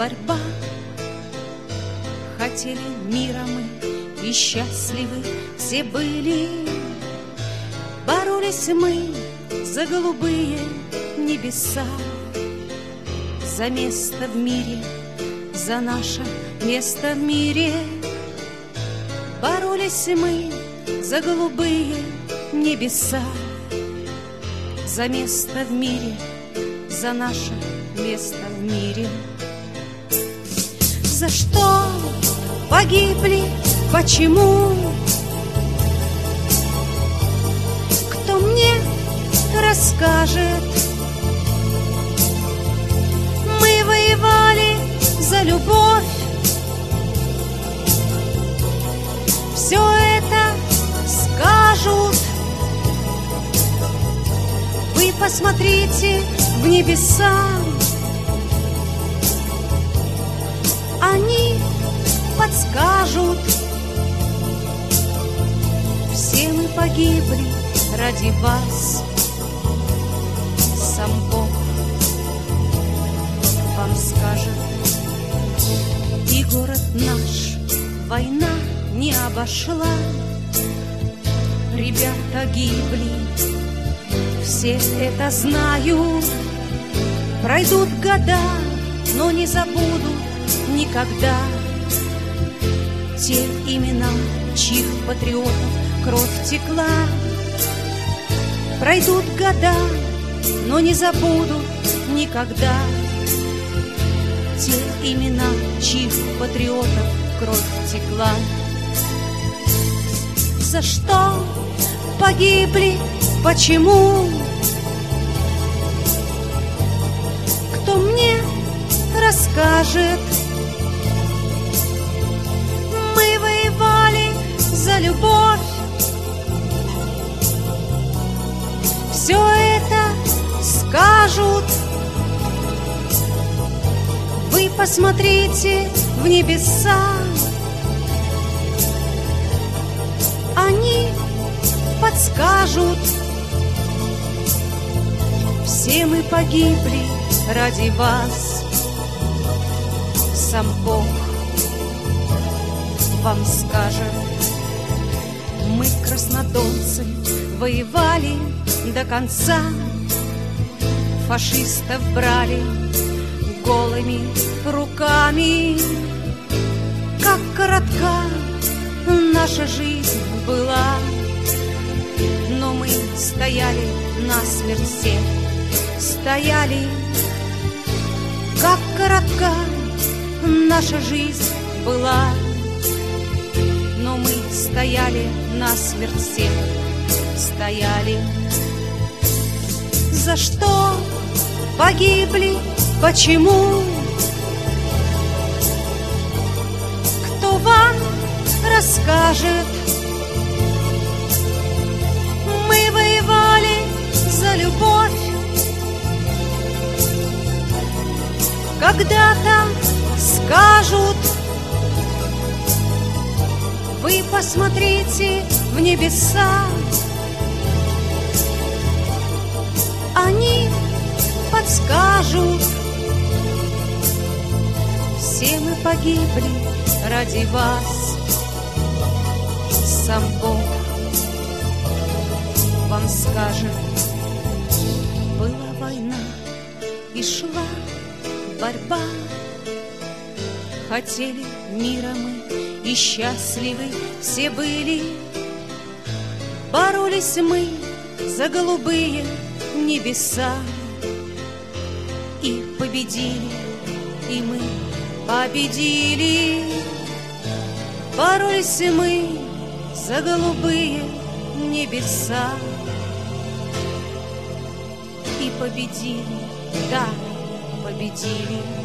борьба. Хотели мира мы, и счастливы все были. Боролись мы за голубые небеса, за место в мире, за наше место в мире. Боролись мы за голубые небеса, за место в мире, за наше место в мире. За что погибли, почему? Кто мне расскажет? Мы воевали за любовь. Все это скажут. Вы посмотрите в небеса, они подскажут. Все мы погибли ради вас, сам Бог вам скажет. И город наш война не обошла, ребята гибли, все это знают. Пройдут года, но не забудут никогда те имена, чьих патриотов кровь текла. Пройдут года, но не забудут никогда те имена, чьих патриотов кровь текла. За что погибли, почему? Кто мне расскажет? Мы воевали за любовь. Все это скажут. Вы посмотрите в небеса, они подскажут. Все мы погибли ради вас, сам Бог вам скажет. Мы, краснодонцы, воевали до конца, фашистов брали голыми руками. Как коротка наша жизнь была, но мы стояли насмерть все, стояли. Как коротка наша жизнь была, но мы стояли насмерть все, стояли. За что погибли, почему? Кто вам расскажет? Мы воевали за любовь. Когда-то скажут. Вы посмотрите в небеса, они подскажут. Все мы погибли ради вас, сам Бог вам скажет. Была война и шла борьба, хотели мира мы и счастливы все были. Боролись мы за голубые небеса и победили, и мы победили. Боролись мы за голубые небеса и победили, да, победили.